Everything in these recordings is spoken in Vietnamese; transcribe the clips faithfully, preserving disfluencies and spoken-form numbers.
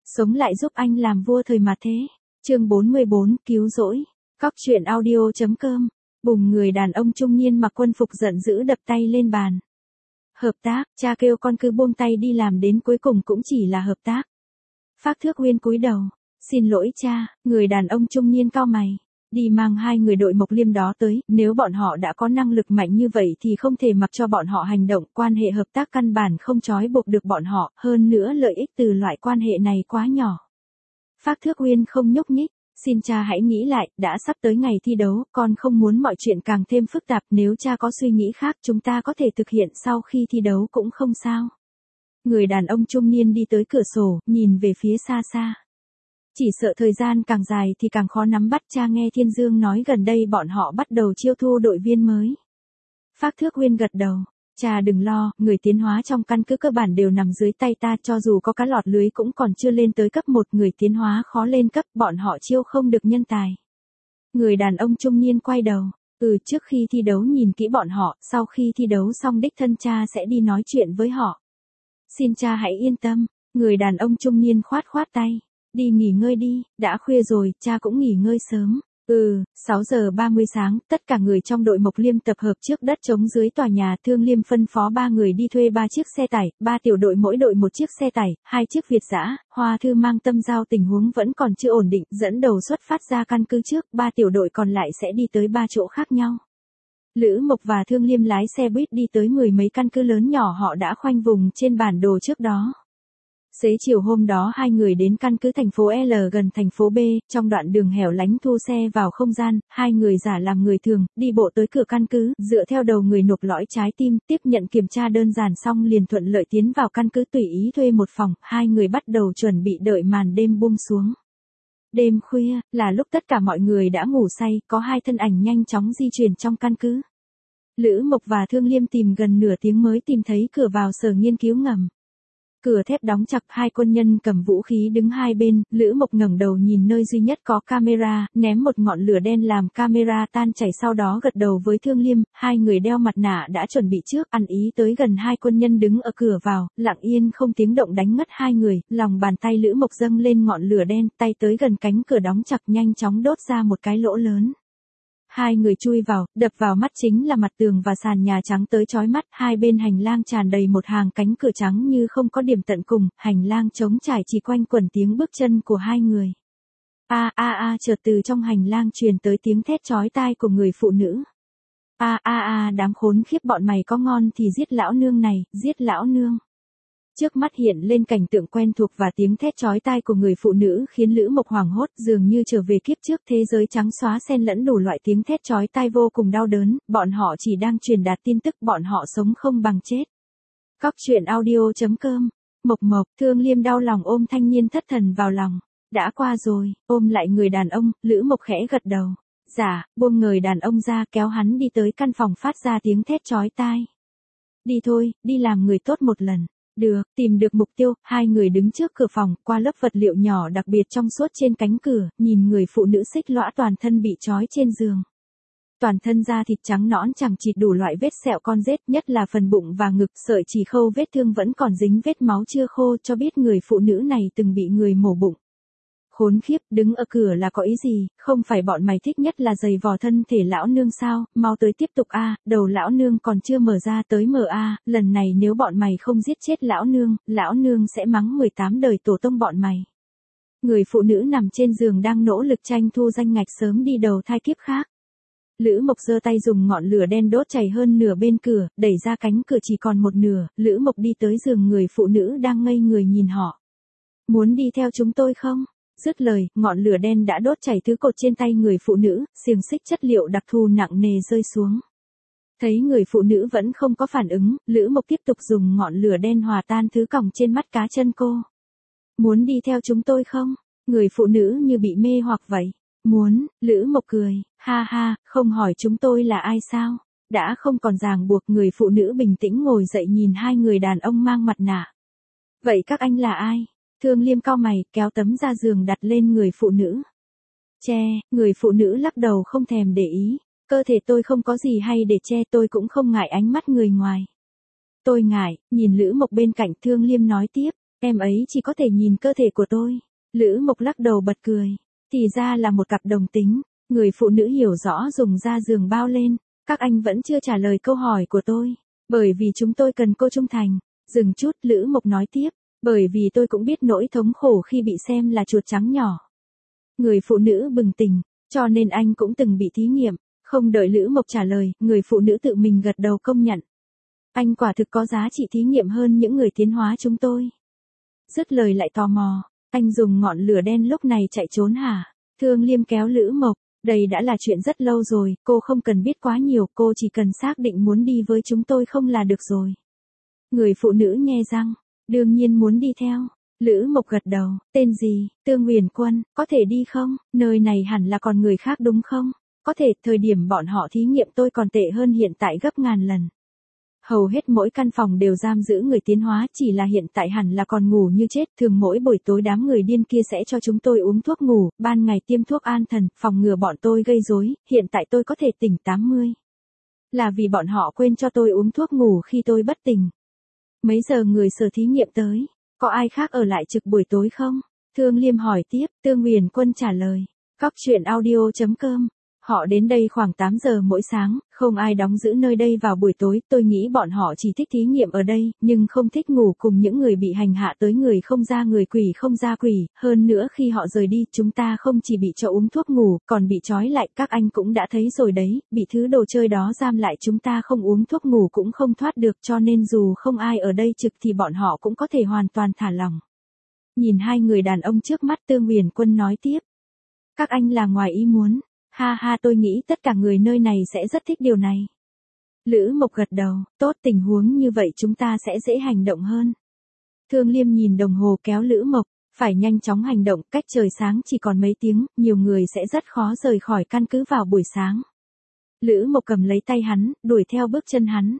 Sống lại giúp anh làm vua thời mà thế. Chương bốn mươi bốn, cứu rỗi. Cóc truyện audio chấm com. Bùng người đàn ông trung niên mặc quân phục giận dữ đập tay lên bàn. Hợp tác, cha kêu con cứ buông tay đi làm đến cuối cùng cũng chỉ là hợp tác. Phác Thước Uyên cúi đầu. Xin lỗi cha, người đàn ông trung niên cau mày. Đi mang hai người đội Mộc Liêm đó tới, nếu bọn họ đã có năng lực mạnh như vậy thì không thể mặc cho bọn họ hành động, quan hệ hợp tác căn bản không trói buộc được bọn họ, hơn nữa lợi ích từ loại quan hệ này quá nhỏ. Phác Thước Uyên không nhúc nhích, xin cha hãy nghĩ lại, đã sắp tới ngày thi đấu, con không muốn mọi chuyện càng thêm phức tạp, nếu cha có suy nghĩ khác chúng ta có thể thực hiện sau khi thi đấu cũng không sao. Người đàn ông trung niên đi tới cửa sổ, nhìn về phía xa xa. Chỉ sợ thời gian càng dài thì càng khó nắm bắt, cha nghe Thiên Dương nói gần đây bọn họ bắt đầu chiêu thu đội viên mới. Phác Thước Uyên gật đầu, cha đừng lo, người tiến hóa trong căn cứ cơ bản đều nằm dưới tay ta, cho dù có cá lọt lưới cũng còn chưa lên tới cấp một, người tiến hóa khó lên cấp, bọn họ chiêu không được nhân tài. Người đàn ông trung niên quay đầu, ừ trước khi thi đấu nhìn kỹ bọn họ, sau khi thi đấu xong đích thân cha sẽ đi nói chuyện với họ. Xin cha hãy yên tâm, người đàn ông trung niên khoát khoát tay. Đi nghỉ ngơi đi, đã khuya rồi, cha cũng nghỉ ngơi sớm. Ừ, sáu giờ ba mươi sáng, tất cả người trong đội Mộc Liêm tập hợp trước đất trống dưới tòa nhà. Thương Liêm phân phó ba người đi thuê ba chiếc xe tải, ba tiểu đội mỗi đội một chiếc xe tải, hai chiếc Việt dã. Hoa Thư mang tâm giao tình huống vẫn còn chưa ổn định, dẫn đầu xuất phát ra căn cứ trước, ba tiểu đội còn lại sẽ đi tới ba chỗ khác nhau. Lữ Mộc và Thương Liêm lái xe buýt đi tới mười mấy căn cứ lớn nhỏ họ đã khoanh vùng trên bản đồ trước đó. Xế chiều hôm đó hai người đến căn cứ thành phố L gần thành phố B, trong đoạn đường hẻo lánh thu xe vào không gian, hai người giả làm người thường, đi bộ tới cửa căn cứ, dựa theo đầu người nộp lõi trái tim, tiếp nhận kiểm tra đơn giản xong liền thuận lợi tiến vào căn cứ tùy ý thuê một phòng, hai người bắt đầu chuẩn bị đợi màn đêm buông xuống. Đêm khuya, là lúc tất cả mọi người đã ngủ say, có hai thân ảnh nhanh chóng di chuyển trong căn cứ. Lữ Mộc và Thương Liêm tìm gần nửa tiếng mới tìm thấy cửa vào sở nghiên cứu ngầm. Cửa thép đóng chặt, hai quân nhân cầm vũ khí đứng hai bên, Lữ Mộc ngẩng đầu nhìn nơi duy nhất có camera, ném một ngọn lửa đen làm camera tan chảy, sau đó gật đầu với Thương Liêm, hai người đeo mặt nạ đã chuẩn bị trước, ăn ý tới gần hai quân nhân đứng ở cửa vào, lặng yên không tiếng động đánh ngất hai người, lòng bàn tay Lữ Mộc dâng lên ngọn lửa đen, tay tới gần cánh cửa đóng chặt nhanh chóng đốt ra một cái lỗ lớn. Hai người chui vào, đập vào mắt chính là mặt tường và sàn nhà trắng tới chói mắt, hai bên hành lang tràn đầy một hàng cánh cửa trắng như không có điểm tận cùng, hành lang trống trải chỉ quanh quẩn tiếng bước chân của hai người. A a a chợt từ trong hành lang truyền tới tiếng thét chói tai của người phụ nữ. A a a đám khốn khiếp, bọn mày có ngon thì giết lão nương này, giết lão nương. Trước mắt hiện lên cảnh tượng quen thuộc và tiếng thét chói tai của người phụ nữ khiến Lữ Mộc hoảng hốt, dường như trở về kiếp trước, thế giới trắng xóa xen lẫn đủ loại tiếng thét chói tai vô cùng đau đớn, bọn họ chỉ đang truyền đạt tin tức, bọn họ sống không bằng chết. Cóc truyện audio chấm com. Mộc Mộc, Thương Liêm đau lòng ôm thanh niên thất thần vào lòng. Đã qua rồi, ôm lại người đàn ông, Lữ Mộc khẽ gật đầu. Dạ, buông người đàn ông ra, kéo hắn đi tới căn phòng phát ra tiếng thét chói tai. Đi thôi, đi làm người tốt một lần. Được, tìm được mục tiêu, hai người đứng trước cửa phòng, qua lớp vật liệu nhỏ đặc biệt trong suốt trên cánh cửa, nhìn người phụ nữ xích lõa toàn thân bị trói trên giường. Toàn thân da thịt trắng nõn chẳng chịt đủ loại vết sẹo con rết, nhất là phần bụng và ngực, sợi chỉ khâu vết thương vẫn còn dính vết máu chưa khô, cho biết người phụ nữ này từng bị người mổ bụng. Khốn khiếp, đứng ở cửa là có ý gì, không phải bọn mày thích nhất là giày vò thân thể lão nương sao, mau tới tiếp tục a, đầu lão nương còn chưa mở ra, tới mở a, lần này nếu bọn mày không giết chết lão nương, lão nương sẽ mắng mười tám đời tổ tông bọn mày. Người phụ nữ nằm trên giường đang nỗ lực tranh thu danh ngạch sớm đi đầu thai kiếp khác. Lữ Mộc giơ tay dùng ngọn lửa đen đốt chảy hơn nửa bên cửa, đẩy ra cánh cửa chỉ còn một nửa, Lữ Mộc đi tới giường người phụ nữ đang ngây người nhìn họ. Muốn đi theo chúng tôi không? Dứt lời, ngọn lửa đen đã đốt chảy thứ cột trên tay người phụ nữ, xiềng xích chất liệu đặc thù nặng nề rơi xuống. Thấy người phụ nữ vẫn không có phản ứng, Lữ Mộc tiếp tục dùng ngọn lửa đen hòa tan thứ còng trên mắt cá chân cô. Muốn đi theo chúng tôi không? Người phụ nữ như bị mê hoặc vậy. Muốn, Lữ Mộc cười, ha ha, không hỏi chúng tôi là ai sao? Đã không còn ràng buộc, người phụ nữ bình tĩnh ngồi dậy nhìn hai người đàn ông mang mặt nạ. Vậy các anh là ai? Thương Liêm cau mày, kéo tấm da giường đặt lên người phụ nữ. Che, người phụ nữ lắc đầu không thèm để ý. Cơ thể tôi không có gì hay để che, tôi cũng không ngại ánh mắt người ngoài. Tôi ngại, nhìn Lữ Mộc bên cạnh, Thương Liêm nói tiếp. Em ấy chỉ có thể nhìn cơ thể của tôi. Lữ Mộc lắc đầu bật cười. Thì ra là một cặp đồng tính. Người phụ nữ hiểu rõ dùng ra giường bao lên. Các anh vẫn chưa trả lời câu hỏi của tôi. Bởi vì chúng tôi cần cô trung thành. Dừng chút, Lữ Mộc nói tiếp. Bởi vì tôi cũng biết nỗi thống khổ khi bị xem là chuột trắng nhỏ. Người phụ nữ bừng tỉnh. Cho nên anh cũng từng bị thí nghiệm. Không đợi Lữ Mộc trả lời, người phụ nữ tự mình gật đầu công nhận. Anh quả thực có giá trị thí nghiệm hơn những người tiến hóa chúng tôi. Dứt lời lại tò mò. Anh dùng ngọn lửa đen lúc này chạy trốn hả? Thương Liêm kéo Lữ Mộc. Đây đã là chuyện rất lâu rồi, cô không cần biết quá nhiều, cô chỉ cần xác định muốn đi với chúng tôi không là được rồi. Người phụ nữ nhe răng. Đương nhiên muốn đi theo. Lữ Mộc gật đầu. Tên gì? Tương Huyền Quân. Có thể đi không? Nơi này hẳn là còn người khác đúng không? Có thể, thời điểm bọn họ thí nghiệm tôi còn tệ hơn hiện tại gấp ngàn lần. Hầu hết mỗi căn phòng đều giam giữ người tiến hóa, chỉ là hiện tại hẳn là còn ngủ như chết. Thường mỗi buổi tối đám người điên kia sẽ cho chúng tôi uống thuốc ngủ, ban ngày tiêm thuốc an thần, phòng ngừa bọn tôi gây rối. Hiện tại tôi có thể tỉnh tám mươi. Là vì bọn họ quên cho tôi uống thuốc ngủ khi tôi bất tỉnh. Mấy giờ người sở thí nghiệm tới? Có ai khác ở lại trực buổi tối không? Thương Liêm hỏi tiếp, Tương Huyền Quân trả lời. Cóc truyện audio chấm com. Họ đến đây khoảng tám giờ mỗi sáng, không ai đóng giữ nơi đây vào buổi tối, tôi nghĩ bọn họ chỉ thích thí nghiệm ở đây, nhưng không thích ngủ cùng những người bị hành hạ tới người không ra người quỷ không ra quỷ, hơn nữa khi họ rời đi, chúng ta không chỉ bị cho uống thuốc ngủ, còn bị trói lại, các anh cũng đã thấy rồi đấy, bị thứ đồ chơi đó giam lại chúng ta không uống thuốc ngủ cũng không thoát được, cho nên dù không ai ở đây trực thì bọn họ cũng có thể hoàn toàn thả lỏng. Nhìn hai người đàn ông trước mắt, Tương Huyền Quân nói tiếp. Các anh là ngoài ý muốn. Ha ha, tôi nghĩ tất cả người nơi này sẽ rất thích điều này. Lữ Mộc gật đầu, tốt, tình huống như vậy chúng ta sẽ dễ hành động hơn. Thương Liêm nhìn đồng hồ kéo Lữ Mộc, phải nhanh chóng hành động, cách trời sáng chỉ còn mấy tiếng, nhiều người sẽ rất khó rời khỏi căn cứ vào buổi sáng. Lữ Mộc cầm lấy tay hắn, đuổi theo bước chân hắn.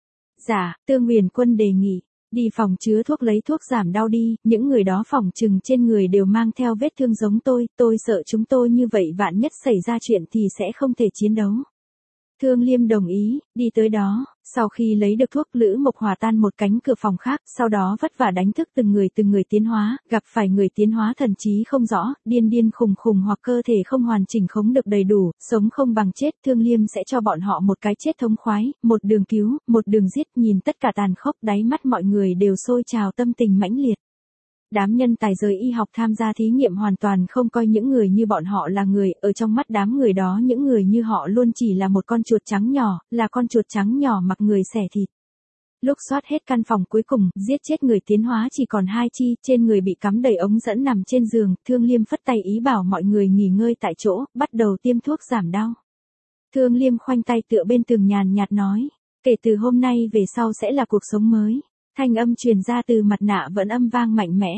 Dạ, Tương Huyền Quân đề nghị. Đi phòng chứa thuốc lấy thuốc giảm đau đi, những người đó phỏng chừng trên người đều mang theo vết thương giống tôi, tôi sợ chúng tôi như vậy vạn nhất xảy ra chuyện thì sẽ không thể chiến đấu. Thương Liêm đồng ý, đi tới đó, sau khi lấy được thuốc Lữ Mộc hòa tan một cánh cửa phòng khác, sau đó vất vả đánh thức từng người từng người tiến hóa, gặp phải người tiến hóa thần trí không rõ, điên điên khùng khùng hoặc cơ thể không hoàn chỉnh khống được đầy đủ, sống không bằng chết, Thương Liêm sẽ cho bọn họ một cái chết thống khoái, một đường cứu, một đường giết, nhìn tất cả tàn khốc, đáy mắt mọi người đều sôi trào tâm tình mãnh liệt. Đám nhân tài giới y học tham gia thí nghiệm hoàn toàn không coi những người như bọn họ là người, ở trong mắt đám người đó những người như họ luôn chỉ là một con chuột trắng nhỏ, là con chuột trắng nhỏ mặc người xẻ thịt. Lúc soát hết căn phòng cuối cùng, giết chết người tiến hóa chỉ còn hai chi, trên người bị cắm đầy ống dẫn nằm trên giường, Thương Liêm phất tay ý bảo mọi người nghỉ ngơi tại chỗ, bắt đầu tiêm thuốc giảm đau. Thương Liêm khoanh tay tựa bên tường nhàn nhạt nói, kể từ hôm nay về sau sẽ là cuộc sống mới. Thanh âm truyền ra từ mặt nạ vẫn âm vang mạnh mẽ.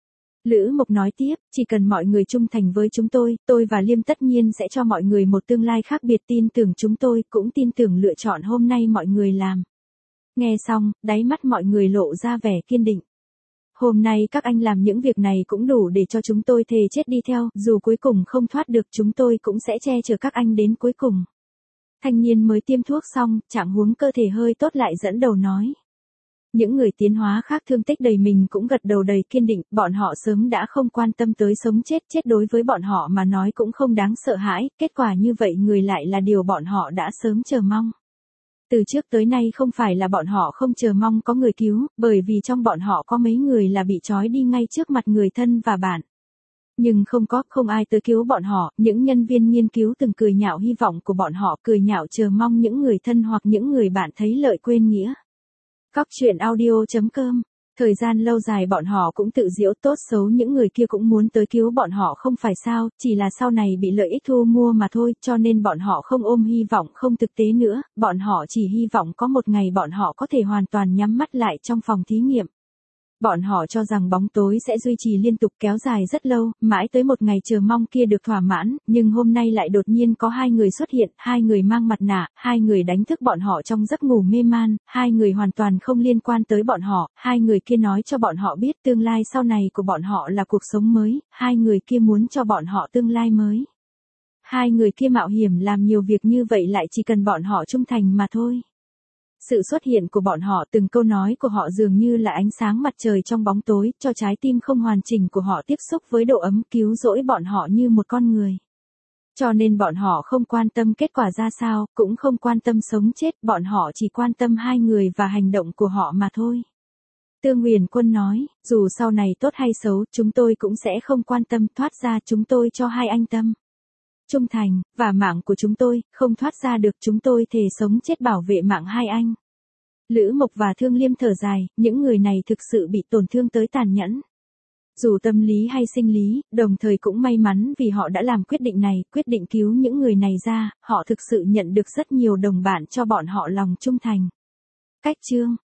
Lữ Mộc nói tiếp, chỉ cần mọi người trung thành với chúng tôi, tôi và Liêm tất nhiên sẽ cho mọi người một tương lai khác biệt, tin tưởng chúng tôi, cũng tin tưởng lựa chọn hôm nay mọi người làm. Nghe xong, đáy mắt mọi người lộ ra vẻ kiên định. Hôm nay các anh làm những việc này cũng đủ để cho chúng tôi thề chết đi theo, dù cuối cùng không thoát được chúng tôi cũng sẽ che chở các anh đến cuối cùng. Thanh niên mới tiêm thuốc xong, trạng huống cơ thể hơi tốt lại dẫn đầu nói. Những người tiến hóa khác thương tích đầy mình cũng gật đầu đầy kiên định, bọn họ sớm đã không quan tâm tới sống chết, chết đối với bọn họ mà nói cũng không đáng sợ hãi, kết quả như vậy người lại là điều bọn họ đã sớm chờ mong. Từ trước tới nay không phải là bọn họ không chờ mong có người cứu, bởi vì trong bọn họ có mấy người là bị trói đi ngay trước mặt người thân và bạn. Nhưng không có, không ai tới cứu bọn họ, những nhân viên nghiên cứu từng cười nhạo hy vọng của bọn họ, cười nhạo chờ mong những người thân hoặc những người bạn thấy lợi quên nghĩa. Cóc truyện audio chấm com. Thời gian lâu dài bọn họ cũng tự giễu, tốt xấu những người kia cũng muốn tới cứu bọn họ không phải sao, chỉ là sau này bị lợi ích thu mua mà thôi, cho nên bọn họ không ôm hy vọng không thực tế nữa, bọn họ chỉ hy vọng có một ngày bọn họ có thể hoàn toàn nhắm mắt lại trong phòng thí nghiệm. Bọn họ cho rằng bóng tối sẽ duy trì liên tục kéo dài rất lâu, mãi tới một ngày chờ mong kia được thỏa mãn, nhưng hôm nay lại đột nhiên có hai người xuất hiện, hai người mang mặt nạ, hai người đánh thức bọn họ trong giấc ngủ mê man, hai người hoàn toàn không liên quan tới bọn họ, hai người kia nói cho bọn họ biết tương lai sau này của bọn họ là cuộc sống mới, hai người kia muốn cho bọn họ tương lai mới. Hai người kia mạo hiểm làm nhiều việc như vậy lại chỉ cần bọn họ trung thành mà thôi. Sự xuất hiện của bọn họ, từng câu nói của họ dường như là ánh sáng mặt trời trong bóng tối, cho trái tim không hoàn chỉnh của họ tiếp xúc với độ ấm, cứu rỗi bọn họ như một con người. Cho nên bọn họ không quan tâm kết quả ra sao, cũng không quan tâm sống chết, bọn họ chỉ quan tâm hai người và hành động của họ mà thôi. Tương Huyền Quân nói, dù sau này tốt hay xấu, chúng tôi cũng sẽ không quan tâm, thoát ra chúng tôi cho hai anh tâm trung thành, và mạng của chúng tôi, không thoát ra được, chúng tôi thề sống chết bảo vệ mạng hai anh. Lữ Mộc và Thương Liêm thở dài, những người này thực sự bị tổn thương tới tàn nhẫn. Dù tâm lý hay sinh lý, đồng thời cũng may mắn vì họ đã làm quyết định này, quyết định cứu những người này ra, họ thực sự nhận được rất nhiều đồng bạn cho bọn họ lòng trung thành. Cách chương